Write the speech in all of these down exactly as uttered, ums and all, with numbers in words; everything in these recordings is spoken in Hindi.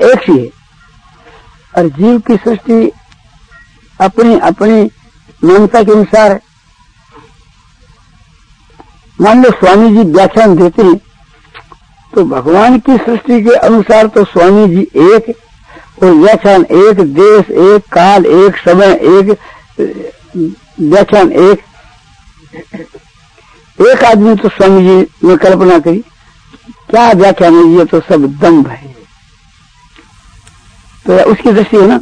एक ही है। और जीव की सृष्टि अपनी अपनी मान्यता के अनुसार है। मान लो स्वामी जी व्याख्यान देते हैं तो भगवान की सृष्टि के अनुसार तो स्वामी जी एक और व्याख्यान एक, देश एक, काल एक, समय एक, व्याख्यान एक। एक आदमी तो स्वामी जी ने कल्पना करी, क्या व्याख्यान है, ये तो सब दम्भ है। तो उसकी दृष्टि है ना,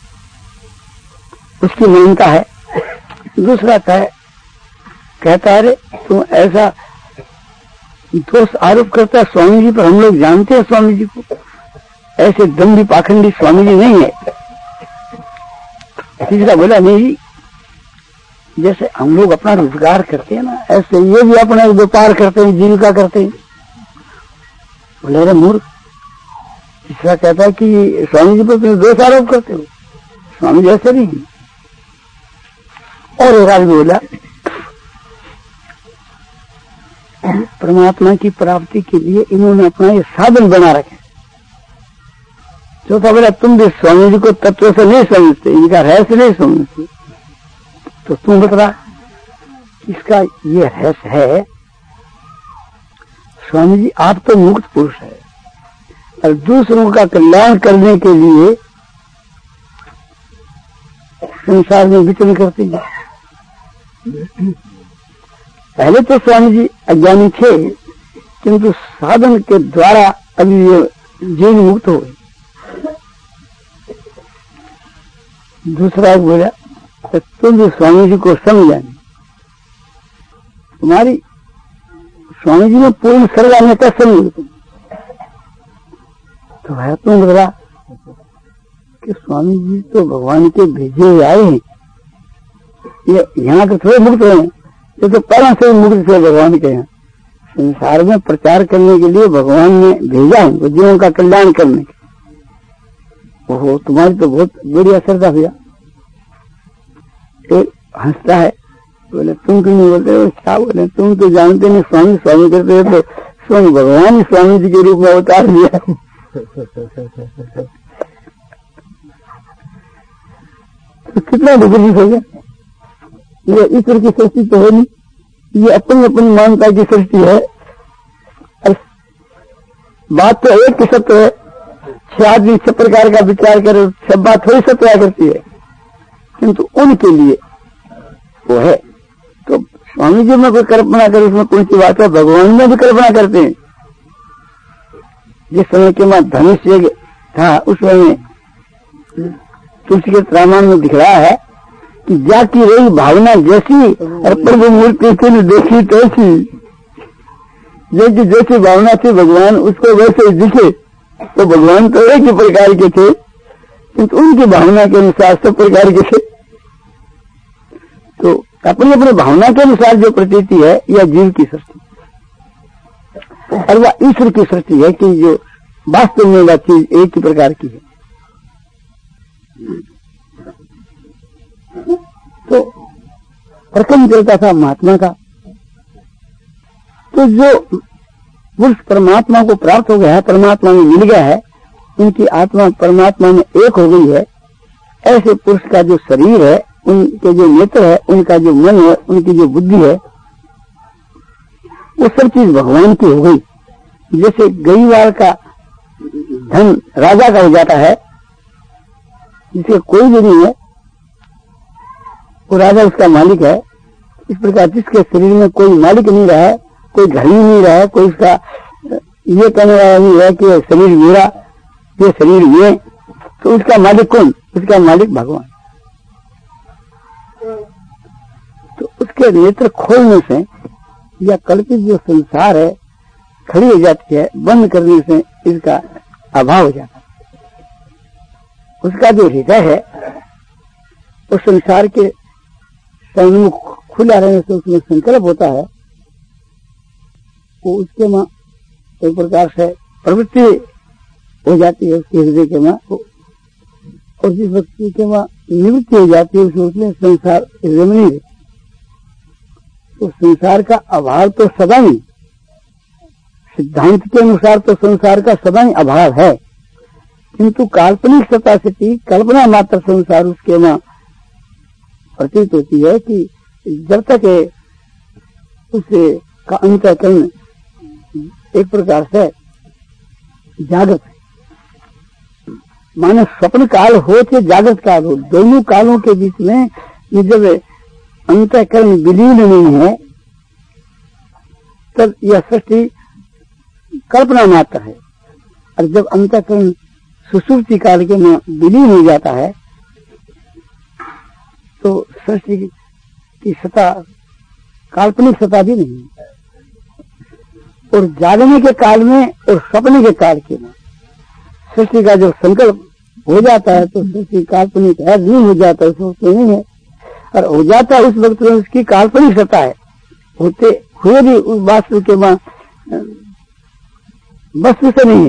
उसकी मान्यता है। दूसरा कहे कहता है अरे तुम ऐसा दोष आरोप करता है स्वामी जी पर, हम लोग जानते हैं स्वामी जी को, ऐसे दम्भी पाखंडी स्वामी जी नहीं है। तीसरा बोला नहीं जी, जैसे हम लोग अपना रोजगार करते हैं ना, ऐसे ये भी अपना व्यापार करते हैं, जीविका करते हैं। बोले अरे मूर्ख। तीसरा कहता है कि स्वामी जी पर तुम दोष आरोप करते हो, स्वामी जी ऐसे नहीं। और एक आदमी बोला परमात्मा की प्राप्ति के लिए इन्होंने अपना ये साधन बना रखे। चौथा बोला तुम भी स्वामी जी को तत्व से नहीं समझते, इनका रहस्य नहीं समझते, तो तुम बता इसका ये रहस्य है। स्वामी जी आप तो मुक्त पुरुष है और दूसरों का कल्याण करने के लिए संसार में विचरण करते हैं। पहले तो स्वामी जी अज्ञानी थे, किंतु साधन के द्वारा अभी ये जीवन मुक्त हो गए। दूसरा बोला तुम भी स्वामी जी को समझा नहीं, तुम्हारी स्वामी जी में पूर्ण सर्वान्यता समझ तुम। तो है तुम बता कि स्वामी जी तो भगवान के भेजे हुए आए हैं, ये यहाँ के थोड़े मुक्त हैं, ये तो पहले से मुक्त थे भगवान के यहाँ। संसार में प्रचार करने के लिए भगवान ने भेजा है, जीवों का कल्याण करने के। ओहो तुम्हारी तो बहुत बड़ी श्रद्धा भैया। एक हंसता है, बोले तुम क्यों नहीं बोलते हो? क्या बोले, तुम तो जानते नहीं स्वामी स्वामी करते हो, तो स्वयं भगवान ही स्वामी जी के रूप में अवतार लिया। तो कितना विपरीत हो गया। ये ईश्वर की सृष्टि तो है नहीं, ये अपनी अपनी मान्यता की सृष्टि है। बात तो एक की सत्य है, छह आदमी छह प्रकार का विचार करे, सब बात थोड़ी सत्या करती है, किंतु उनके लिए वो है। तो स्वामी जी में कोई कल्पना करे उसमें कौन सी बात है, भगवान में भी कल्पना करते हैं। जिस समय के बाद धनुष यज्ञ था उस समय तुलसी के रामायण में दिख रहा है कि जाती रही भावना जैसी और प्रभु मूर्ति थी देखी तैसी। जैसी जैसी भावना थी भगवान उसको वैसे दिखे, तो भगवान तो एक ही प्रकार के थे, किंतु उनकी भावना के अनुसार सब प्रकार के थे। तो अपनी अपनी भावना के अनुसार जो प्रतीति है यह जीव की सृष्टि, और वह ईश्वर की सृष्टि है कि जो वास्तव में वह चीज एक ही प्रकार की है। तो प्रथम चलता था महात्मा का, तो जो पुरुष परमात्मा को प्राप्त हो गया है, परमात्मा में मिल गया है, उनकी आत्मा परमात्मा में एक हो गई है, ऐसे पुरुष का जो शरीर है, उनके जो नेत्र है, उनका जो मन है, उनकी जो बुद्धि है, वो सब चीज भगवान की हो गई। जैसे गईवाल का धन राजा का हो जाता है, जिसे कोई भी नहीं है वो राजा उसका मालिक है, इस प्रकार जिसके शरीर में कोई मालिक नहीं रहा है, कोई घर ही नहीं रहा है, कोई उसका ये कहने वाला नहीं है कि शरीर मेरा, ये शरीर ये, तो उसका मालिक कौन? उसका मालिक भगवान। तो उसके नेत्र खोलने से या कल्पित जो संसार है खड़ी हो जाती है, बंद करने से इसका अभाव हो जाता है। उसका जो हृदय है उस संसार के सम्मुख खुला रहने से उसमें संकल्प होता है, वो उसके मां एक प्रकार से प्रवृत्ति हो जाती है उसके हृदय के मां, और जिस व्यक्ति के मां निवृत्ति हो जाती है उसमें संसार हृदय में नहीं रहती। तो संसार का अभाव तो सदा ही, सिद्धांत के अनुसार तो संसार का सदा ही अभाव है, किंतु काल्पनिक सत्ता से कल्पना मात्र संसार उसके वहां प्रतीत होती है कि जब तक उससे का अंतःकरण एक प्रकार से जागृत है, माने स्वप्न काल हो चाहे जागृत काल हो, दोनों कालों के बीच में ये जब अंतःकरण विलीन नहीं है तब यह सृष्टि कल्पना मात्र है। और जब अंतःकरण सुषुप्ति काल के में विलीन हो जाता है तो सृष्टि की सत्ता काल्पनिक सत्ता भी नहीं है। और जागने के काल में और सपने के काल के में सृष्टि का जब संकल्प हो जाता है तो सृष्टि काल्पनिक है नहीं हो जाता है सोचते नहीं है, और हो जाता है उस वक्त में उसकी काल्पनिक सत्ता है, होते हुए भी उस वास्तु के वहां वस्तु से नहीं है।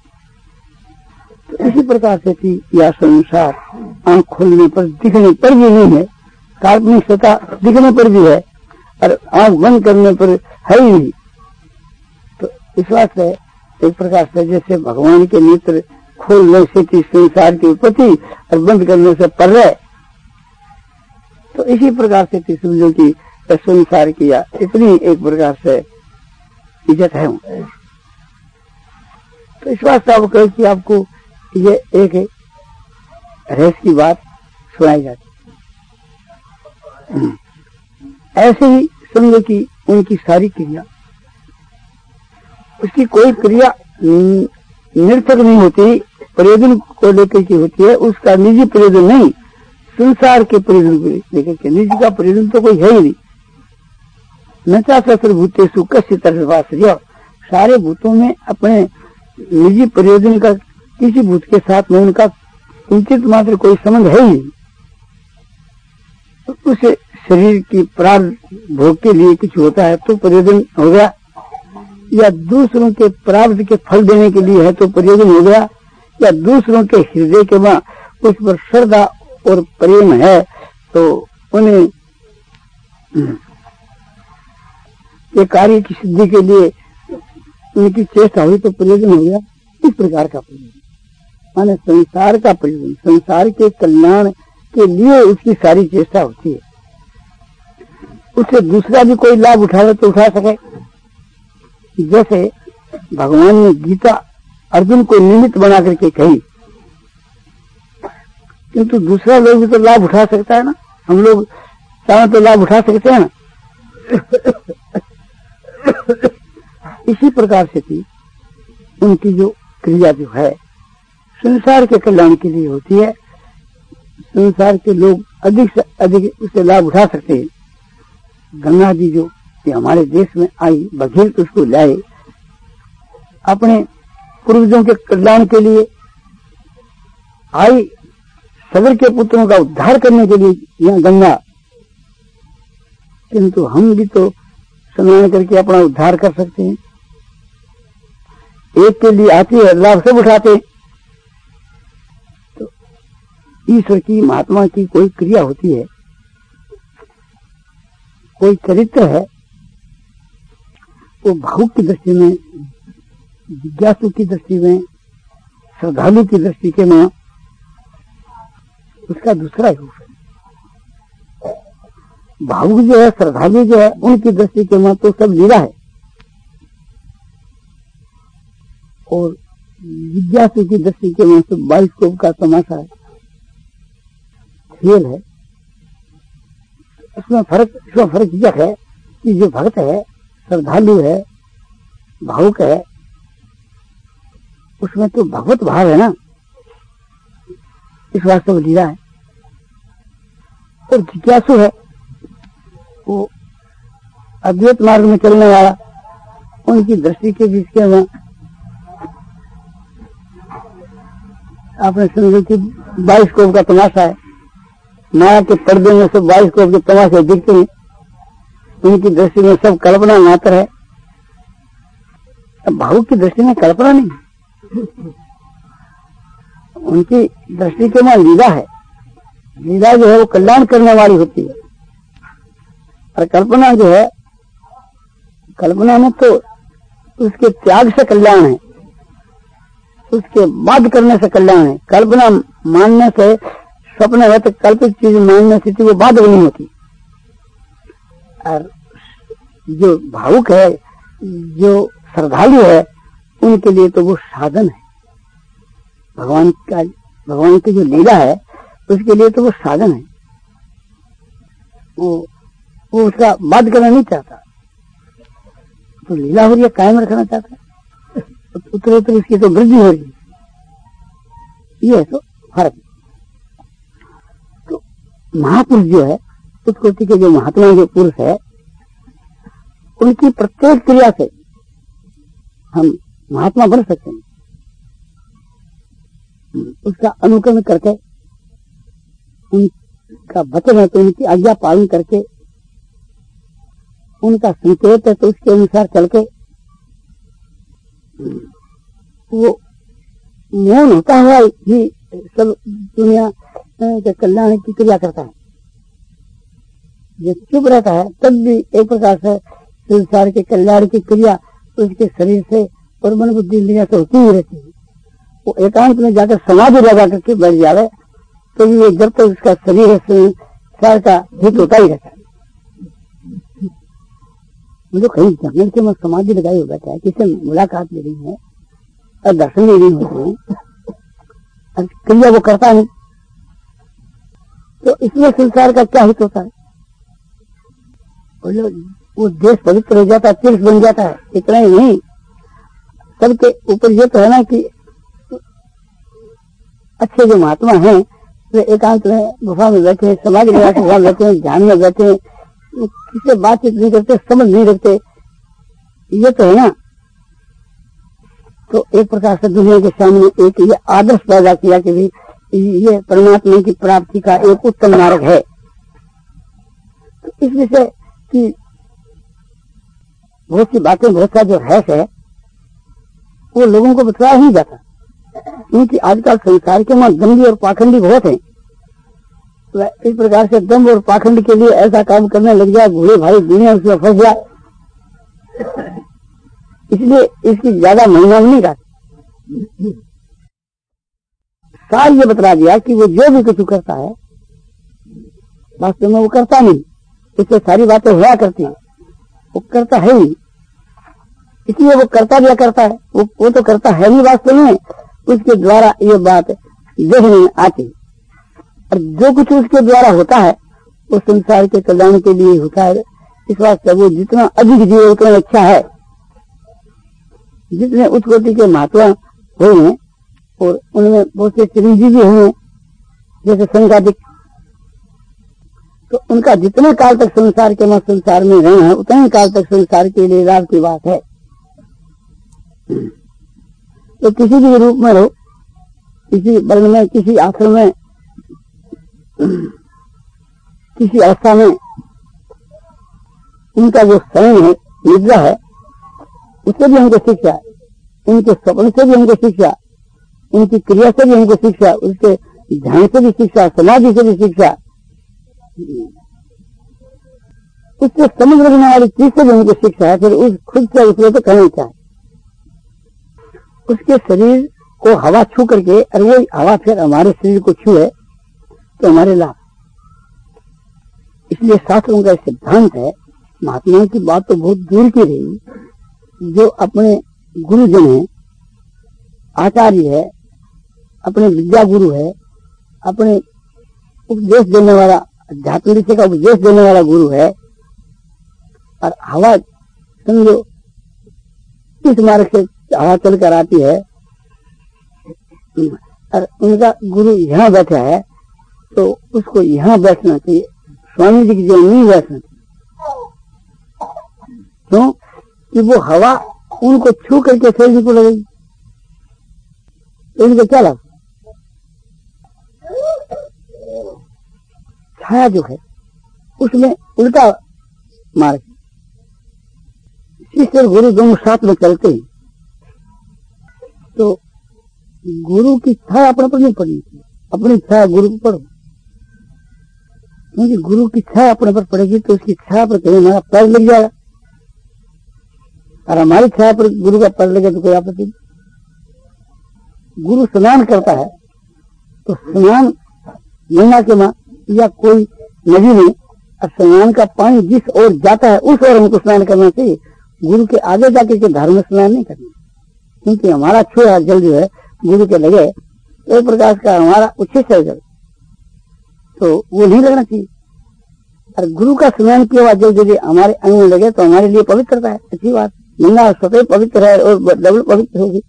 तो इसी प्रकार से थी यह संसार आंख खोलने पर दिखने पर भी नहीं है, काल्पनिक सत्ता दिखने पर भी है और आंख बंद करने पर है ही नहीं। तो इस बात से एक प्रकार से जैसे भगवान के नेत्र खोलने से थी संसार की उत्पत्ति और बंद करने से पर रहे, तो इसी प्रकार से थी समझो कि संसार किया इतनी एक प्रकार से इज्जत है। तो इस बात से आप कहे कि आपको ये एक रहस्य की बात सुनाई जाती। ऐसे ही समझो कि उनकी सारी क्रिया, उसकी कोई क्रिया निरर्थक नहीं होती, प्रयोजन को लेकर के होती है, उसका निजी प्रयोजन नहीं, संसार के प्रयोजन को लेकर के। निजी का प्रयोजन तो कोई है ही नहीं। न चाहते भूतेषु कश्चित् तर्कवासर्य, सारे भूतों में अपने निजी प्रयोजन का किसी भूत के साथ में उनका किंचित मात्र कोई संबंध है ही नहीं। उस शरीर की प्रारब्ध भोग के लिए कुछ होता है तो प्रयोजन हो गया, या दूसरों के प्रारब्ध के फल देने के लिए है तो प्रयोजन हो गया, या दूसरों के हृदय के वहां उस पर श्रद्धा और प्रेम है तो उन्हें ये कार्य की सिद्धि के लिए उनकी चेष्टा हुई तो प्रयोजन हो गया। इस प्रकार का प्रयोजन माने संसार का प्रयोजन, संसार के कल्याण के लिए उसकी सारी चेष्टा होती है। उससे दूसरा भी कोई लाभ उठावे तो उठा सके। जैसे भगवान ने गीता अर्जुन को निमित्त बना करके कही, किंतु दूसरा लोग भी तो लाभ उठा सकता है ना, हम लोग चाहे तो लाभ उठा सकते हैं ना। इसी प्रकार से थी उनकी जो क्रिया जो है संसार के कल्याण के लिए होती है, संसार के लोग अधिक से अधिक उससे लाभ उठा सकते हैं। गंगा जी जो कि हमारे देश में आई, भगीरथ उसको लाए अपने पूर्वजों के कल्याण के लिए आई, सगर के पुत्रों का उद्धार करने के लिए यह गंगा, किंतु हम भी तो स्नान करके अपना उद्धार कर सकते हैं। एक के लिए आती है, लाभ सब उठाते हैं। तो ईश्वर की महात्मा की कोई क्रिया होती है, कोई चरित्र है, वो भावुक की दृष्टि में, जिज्ञासु की दृष्टि में, श्रद्धालु की दृष्टि के में उसका दूसरा रूप है। भावुक जो है, श्रद्धालु जो है, उनकी दृष्टि के में तो सब लीला है, और जिज्ञासु की दृष्टि के में सब बाइस्कोप का तमाशा है, खेल है। इसमें फर्क इसमें फर्क यह है कि जो भक्त है, श्रद्धालु है, भावुक है, उसमें तो भगवत भाव है ना, इस वास्तव में लीला है। और जिज्ञासु है, वो अद्वैत मार्ग में चलने वाला, उनकी दृष्टि के बीच के में आपने समझो कि बाइस्कोप का तमाशा है, माया के पर्दे में सब बाइस्कोप के तमाशे दिखते हैं, उनकी दृष्टि में सब कल्पना मात्र है। अब भावुक की दृष्टि में कल्पना नहीं, उनकी दृष्टि के में लीला है। लीला जो है वो कल्याण करने वाली होती है, और कल्पना जो है, कल्पना में तो उसके त्याग से कल्याण है, उसके बाद करने से कल्याण है। कल्पना मानने से, स्वप्न है तो कल्पित चीज मानने से वो बात नहीं होती। और जो भावुक है, जो श्रद्धालु है, उनके लिए तो वो साधन है। भगवान का, भगवान की जो लीला है उसके लिए तो वो साधन है। वो वो उसका बात करना नहीं चाहता, तो लीला हो रही है, कायम रखना चाहता है, उत्तर उत्तर इसकी तो वृद्धि हो रही है। ये है तो फर्क। तो महापुरुष जो है, उस कोटि के जो महात्मा जो पुरुष है, उनकी प्रत्येक क्रिया से हम महात्मा बन सकते हैं। उसका अनुकरण करके, उनका वचन है तो उनकी आज्ञा पालन करके, उनका संकेत है तो उसके अनुसार चल के वो मौन होता हुआ ही सब दुनिया के कल्याण की क्रिया करता है। जो चुप रहता है तब भी एक प्रकार से संसार के कल्याण की क्रिया उसके शरीर से और मन बुद्धि इंद्रियों से होती ही रहती है। वो एकांत में जाकर समाधि लगा करके बैठ जावे तो ये जब तक उसका शरीर संसार का हित होता ही रहता है। मुझे कहीं जंगल के में समाधि लगाई हो बैठा है, किसी मुलाकात ले रही है और दर्शन ले रही होते हैं और क्रिया वो करता नहीं, तो इसमें संसार का क्या हित होता है? वो देश पवित्र हो जाता है, तीर्थ बन जाता है। इतना ही नहीं, सबके ऊपर ये तो है ना कि अच्छे जो महात्मा हैं वे एकांत में गुफा में बैठे, समाधि लगा के वहां बैठे हैं, ध्यान में बैठे हैं, किसी बातचीत नहीं करते, समझ नहीं रखते, ये तो है ना। तो एक प्रकार से दुनिया के सामने एक ये आदर्श पैदा किया कि भी ये परमात्मा की प्राप्ति का एक उत्तम मार्ग है। तो इस विषय की बहुत सी बातें, बहुत सा जो है, है वो लोगों को बताया ही जाता, क्योंकि आजकल संसार के वहां दम्भी और पाखंडी बहुत है। तो इस प्रकार से दम्भ और पाखंड के लिए ऐसा काम करने लग जाए, भूले भाई दुनिया उसमें फंस जाए, इसलिए इसकी ज्यादा महिमा नहीं रखती। सार ये बता दिया कि वो जो भी कुछ करता है वास्तव में वो करता नहीं, इससे सारी बातें हुआ करती है, वो करता है ही, इसलिए वो करता क्या करता है, वो वो तो करता है नहीं वास्तव में, उसके द्वारा ये बात देखने में आती। और जो कुछ उसके द्वारा होता है वो संसार के कल्याण के लिए होता है। इस वास्ते वो जितना अधिक जीवे उतना अच्छा है। जितने उच्च कोटि के महात्मा हुए हैं और उनमें बहुत से चिरंजीवी हुए जैसे संघादिक, तो उनका जितने काल तक संसार के में संसार में रहना है उतने काल तक संसार के लिए लाभ की बात है। तो किसी भी रूप में रहो, किसी वर्ण में, किसी आश्रम में, किसी अवस्था में, उनका जो शयन है, निद्रा है, उससे भी हमको शिक्षा, उनके स्वप्न से भी हमको शिक्षा, उनकी क्रिया से भी हमको शिक्षा, उसके ध्यान से भी शिक्षा, समाधि से भी शिक्षा, उससे समझ रखने वाली चीज से भी हमको शिक्षा है। फिर उस खुद से उसको तो कहना चाहिए, उसके शरीर को हवा छू करके और वो हवा फिर हमारे शरीर को छुए तो हमारे लाभ। इसलिए शास्त्रों का सिद्धांत है, महात्माओं की बात तो बहुत दूर की रही, जो अपने गुरुजन है, आचार्य है, अपने विद्या गुरु है, अपने उपदेश देने वाला, अध्यात्म विषय का उपदेश देने वाला गुरु है, और हवा समझो इस मार्ग से हवा चल कर आती है, और उनका गुरु यहाँ बैठा है तो उसको यहाँ बैठना चाहिए, स्वामी जी की जो नहीं बैठना चाहिए। क्यों? कि वो हवा उनको छू करके शरीर को लगेगी, तो इनका क्या लाभ? छाया जो है उसमें उल्टा मार्ग, शिष्य और गुरु दोनों साथ में चलते हैं, तो गुरु की छाया अपने पर नहीं पड़नी चाहिए, अपनी छाया गुरु पर पड़ो, क्योंकि गुरु की छाया अपने पर पड़ेगी तो उसकी छाया पर कहीं हमारा पैर लग जाएगा, और हमारी छाया पर गुरु का पैर लगे तो कोई आपत्ति नहीं। गुरु स्नान करता है तो स्नान गंगा के माँ या कोई नदी में स्नान का पानी जिस ओर जाता है उस ओर हमको स्नान करना चाहिए। गुरु के आगे जाके के धार में स्नान नहीं करना, क्योंकि हमारा छुआ जल जो है गुरु के लगे एक प्रकार का हमारा उच्छिष्ट है जल, तो वो नहीं लगना चाहिए। और गुरु का स्नान किया हुआ जल यदि हमारे अंग में लगे तो हमारे लिए पवित्रता है, अच्छी बात। गंगा स्वतः पवित्र है और डबल पवित्र होगी।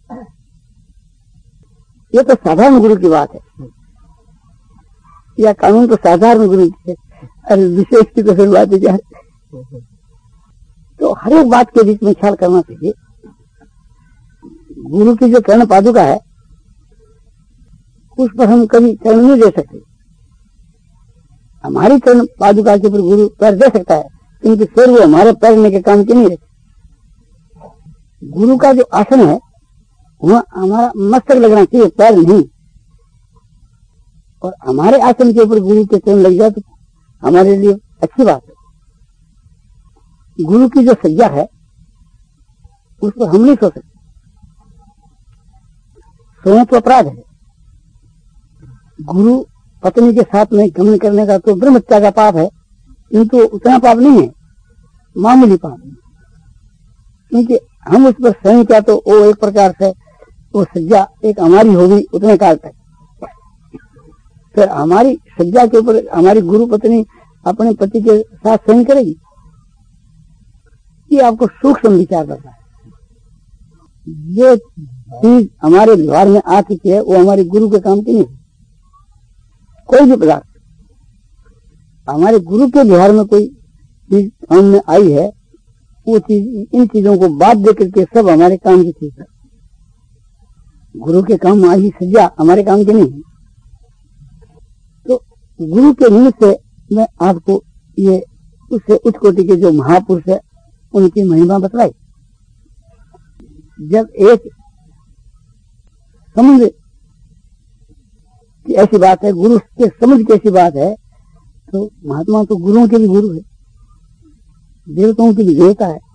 ये तो साधारण गुरु की बात है, या कानून तो साधारण गुरु की है, और विशेष की तो फिर बात क्या है। तो हर एक बात के बीच में ख्याल करना चाहिए। गुरु की जो चरण पादुका है उस पर हम कभी चरण नहीं दे सकते। हमारी चरण पादुका के ऊपर गुरु पैर दे सकता है, क्योंकि फिर वो हमारे पैरने के काम के नहीं रहते। गुरु का जो आसन है वह हमारा मस्तक लगना चाहिए, पैर नहीं। और हमारे आसन के ऊपर गुरु के चरण लग जाए तो हमारे लिए अच्छी बात है। गुरु की जो सज्जा है उस पर हम नहीं सो सकते, सोना तो अपराध है। गुरु पत्नी के साथ में गमन करने का तो ब्रह्मत्या का पाप है, किंतु उतना पाप नहीं है, मामूली पाप है। क्योंकि हम उस पर सहन किया तो वो एक प्रकार से वो सज्जा एक हमारी होगी उतने काल तक। फिर हमारी सज्जा के ऊपर हमारी गुरु पत्नी अपने पति के साथ सहन करेगी, ये आपको सूक्ष्म विचार करता है। ये चीज हमारे व्यवहार में आ चुकी है, वो हमारे गुरु के काम की नहीं। कोई भी पदार्थ हमारे गुरु के व्यवहार में कोई चीज काम में आई है, वो चीज इन चीजों को बात दे करके सब हमारे काम की चीज है। गुरु के काम में आई सज्जा हमारे काम की नहीं है। तो गुरु के निमित्त से मैं आपको ये उससे उच्च कोटि के जो महापुरुष है उनकी महिमा बतलाई। जब एक समझ की ऐसी बात है, गुरु के समझ की ऐसी बात है, तो महात्मा तो गुरुओं के भी गुरु है, देवताओं की भी देवता है।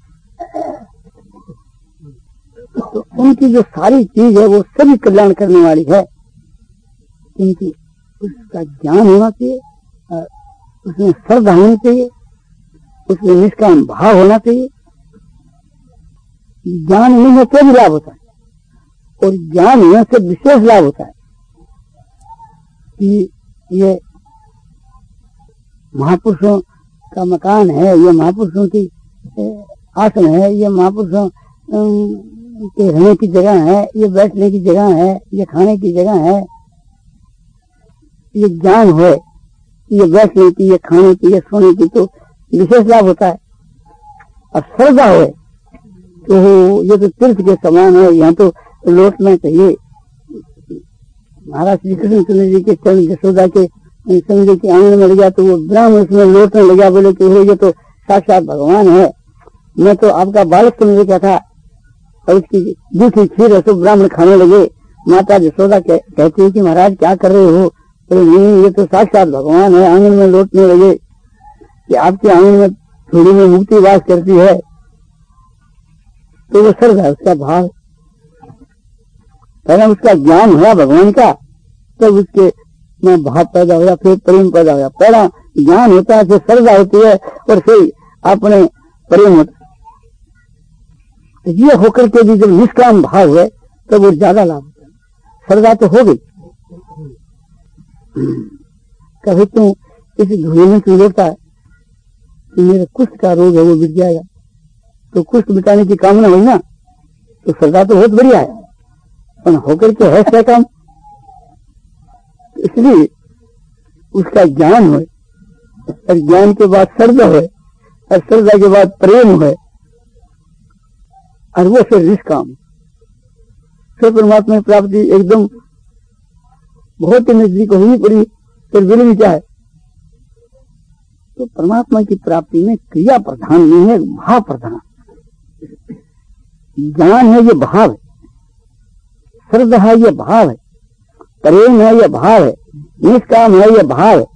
तो उनकी जो सारी चीज है वो सभी कल्याण करने वाली है, क्योंकि उसका ज्ञान होना चाहिए, उसमें श्रद्धा होनी चाहिए, उसमें निष्काम भाव होना चाहिए। ज्ञान नहीं है तो भी लाभ होता है, और ज्ञान होने से विशेष लाभ होता है कि ये महापुरुषों का मकान है, ये महापुरुषों की आसन है, ये महापुरुषों के रहने की जगह है, ये बैठने की जगह है, ये खाने की जगह है। ये ज्ञान हो, ये बैठने की, ये खाने की, ये सोने की, तो विशेष लाभ होता है। और श्रद्धा हो तो ये तो तीर्थ के समान है, यहाँ तो लौटना चाहिए। महाराज श्री कृष्ण चंद्र जी के चरण यशोदा के चंद्र के आंगन में लगा तो वो ब्राह्मण उसमें लौटने लगा, बोले कि ये तो साक्षात भगवान है, मैं तो आपका बालक समझ क्या था। और उसकी दूसरी खीर है तो ब्राह्मण खाने लगे। माता यशोदा कह, कहती है कि महाराज क्या कर रहे हो? बोले नहीं, ये तो साक्षात भगवान है। आंगन में लौटने लगे कि आपके आंगन में थोड़ी में मुक्ति वास करती है। तो वो श्रद्धा है, उसका भाव। पहले उसका ज्ञान हुआ भगवान का, तब उसके में भाव पैदा हुआ, फिर प्रेम पैदा हुआ। पहला ज्ञान होता है, फिर श्रद्धा होती है, और फिर अपने प्रेम होता है। ये होकर के भी जब निष्काम भाव हुए तो वो ज्यादा लाभ होता है। श्रद्धा तो हो गई, कभी तू इस धुएं में क्यों लेता है कि मेरा कुष्ठ का रोग है वो मिट जाएगा, तो कुष्ठ मिटाने की कामना हुई ना, तो श्रद्धा तो बहुत बढ़िया है, पर होकर के है क्या काम। इसलिए उसका ज्ञान हो, और ज्ञान के बाद श्रद्धा हो, और श्रद्धा के बाद प्रेम हो, और वो फिर निष्काम, फिर परमात्मा की प्राप्ति एकदम बहुत ही नजदीक होनी पड़ी, फिर बिल भी चाहे। तो परमात्मा की प्राप्ति में क्रिया प्रधान नहीं है, भाव प्रधान। ज्ञान है ये भाव है, श्रद्धा है ये भाव है, प्रेम है ये भाव है, निष्काम है ये भाव है।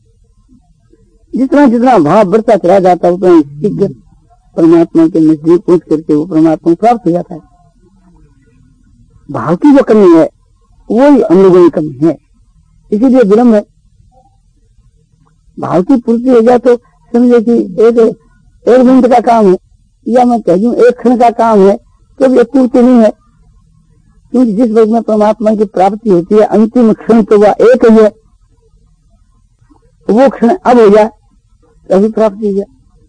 जितना जितना भाव बढ़ता चला जाता है उतना शीघ्र परमात्मा के नजदीक पहुंच करके वो परमात्मा प्राप्त हो जाता है। भाव की जो कमी है वही हम लोगों की कमी है, इसीलिए विलम्ब है। भाव की पूर्ति हो जाए तो समझे कि एक एक मिनट का काम है या मैं कह दूं एक क्षण का काम है, तो भी पूर्ति नहीं है, क्योंकि जिस वक्त में परमात्मा की प्राप्ति होती है अंतिम क्षण तो वह एक ही है, वो क्षण अब हो जाए तभी प्राप्ति हो जाए।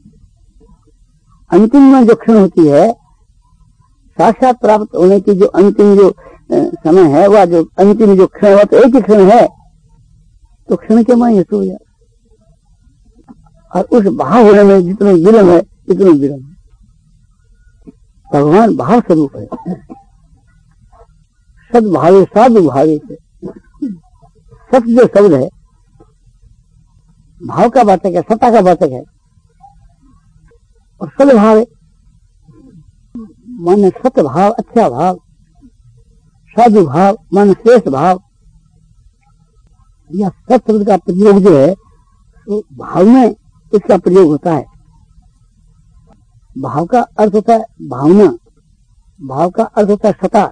अंतिम में जो क्षण होती है साक्षात प्राप्त होने की जो अंतिम जो समय है, वह जो अंतिम जो क्षण है तो एक ही क्षण है, तो क्षण के मां यशो हो जाए। और उस भाव होने में जितना विलम्ब है इतना विलम्ब है। भगवान भाव स्वरूप है, सद्भावे साधु भावे से सत्य जो शब्द है भाव का वाचक है, सत्ता का वाचक है, और सद्भाव है माने सत्य भाव, अच्छा भाव, साधु भाव माने श्रेष्ठ भाव। यह सत्य शब्द का प्रयोग जो है तो भाव में इसका प्रयोग होता है। भाव का अर्थ होता है भावना, भाव का अर्थ होता है सत्ता,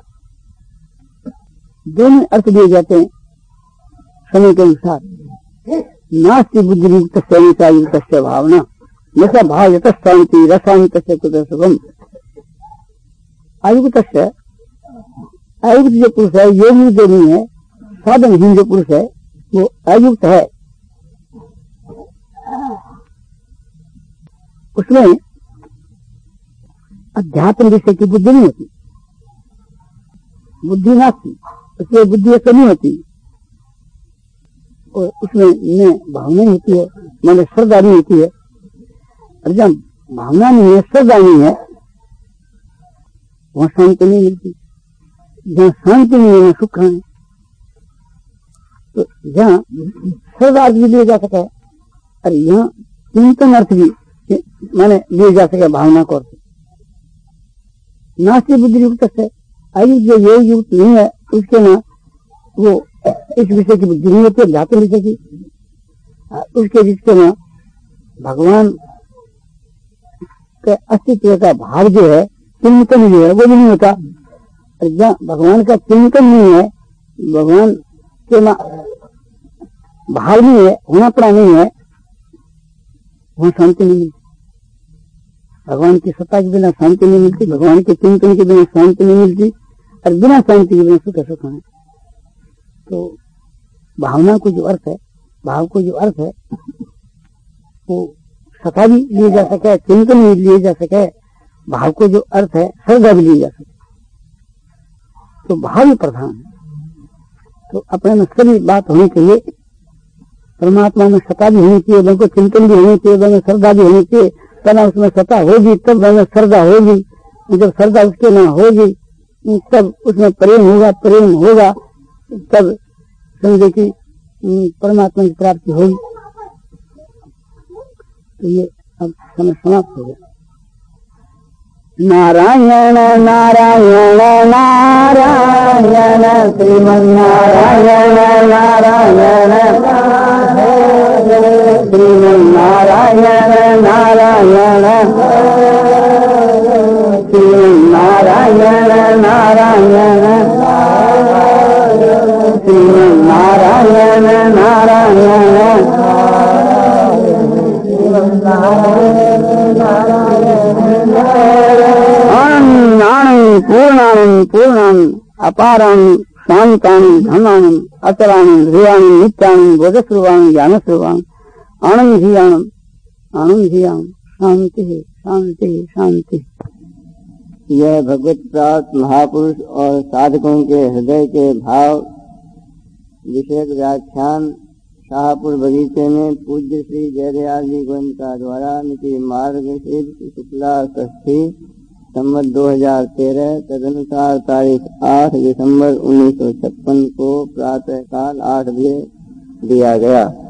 दोनों अर्थ दिए जाते हैं समय के अनुसार। नास्ति बुद्धि युक्त युक्त भावना यथा भाव यथ शांति रसायनिक सुगम। आयुक्त आयुक्त जो पुरुष है, योगी जो नहीं है, साधनहीन जो पुरुष है वो आयुक्त है। उसमें अध्यात्म विषय की बुद्धि नहीं होती, बुद्धि नास्ती, उसमें बुद्धि ऐसा नहीं होती, और उसमें न भावना होती है, माने श्रद्धा नहीं होती है। और जब भावना नहीं है, श्रद्धा नहीं है, वहां शांति नहीं मिलती। जहाँ शांति नहीं है वहां सुख है। तो जहाँ श्रद्धा अर्थ भी लिया जा सके और यहाँ चिंतन अर्थ भी माने लिए जा सके भावना को। नास्ति बुद्धि युक्त से आयुक्त जो योग युक्त नहीं है उसके ना वो इस विषय की बुद्धि नहीं होती, अध्यात्म विषय की, उसके जिसके ना भगवान के अस्तित्व का भाव जो है, चिंतन जो है वो भी नहीं होता। और जहाँ भगवान का चिंतन नहीं है, भगवान के ना भाव नहीं है, होनापड़ा नहीं है, वहां शांति नहीं मिलती। भगवान की सत्ता के बिना शांति नहीं मिलती, भगवान के चिंतन के बिना शांति नहीं मिलती, और बिना शांति के बिना सुख सुख है। तो भावना को जो अर्थ है, भाव को जो अर्थ है वो सत्ता भी लिए जा सके, चिंतन भी लिए जा सके, भाव को जो अर्थ है श्रद्धा भी ली जा सके। तो भाव ही प्रधान है। तो अपने में सभी बात होनी चाहिए, परमात्मा में सत्ता भी होनी चाहिए, उनको चिंतन भी होनी चाहिए, उनमें श्रद्धा भी होनी चाहिए। तब उसमें सत्ता होगी तब उसमें श्रद्धा होगी, जब श्रद्धा उसके ना होगी तब उसमें प्रेम होगा, प्रेम होगा तब समझे कि परमात्मा की प्राप्ति होगी। तो ये अब समय समाप्त हो गया। नारायण नारायण नारायण श्रीमन नारायण नारायण श्रीमन नारायण नारायण श्रीमन नारायण नारायण श्रीमन नारायण नारायण आनंद पूर्णानंद पूर्णानंद अपारानंद शांतानंद धनानंद अचलानंद ह्रियानंद नित्यानंद बोधस्वरूपानंद ज्ञानस्वरूपानंद आनंद ही आनंद आनंद ही आनंद शांति शांति शांति। यह भगवत प्राप्त महापुरुष और साधकों के हृदय के भाव विषयक व्याख्यान शाहपुर बगीचे में पूज्य श्री जयदयाल जी गोयनका द्वारा नीति मार्गशीर्ष शुक्ला षष्ठी संवत दो हजार तेरह तदनुसार तारीख आठ दिसंबर उन्नीस सौ छप्पन को प्रातः काल आठ बजे दिया गया।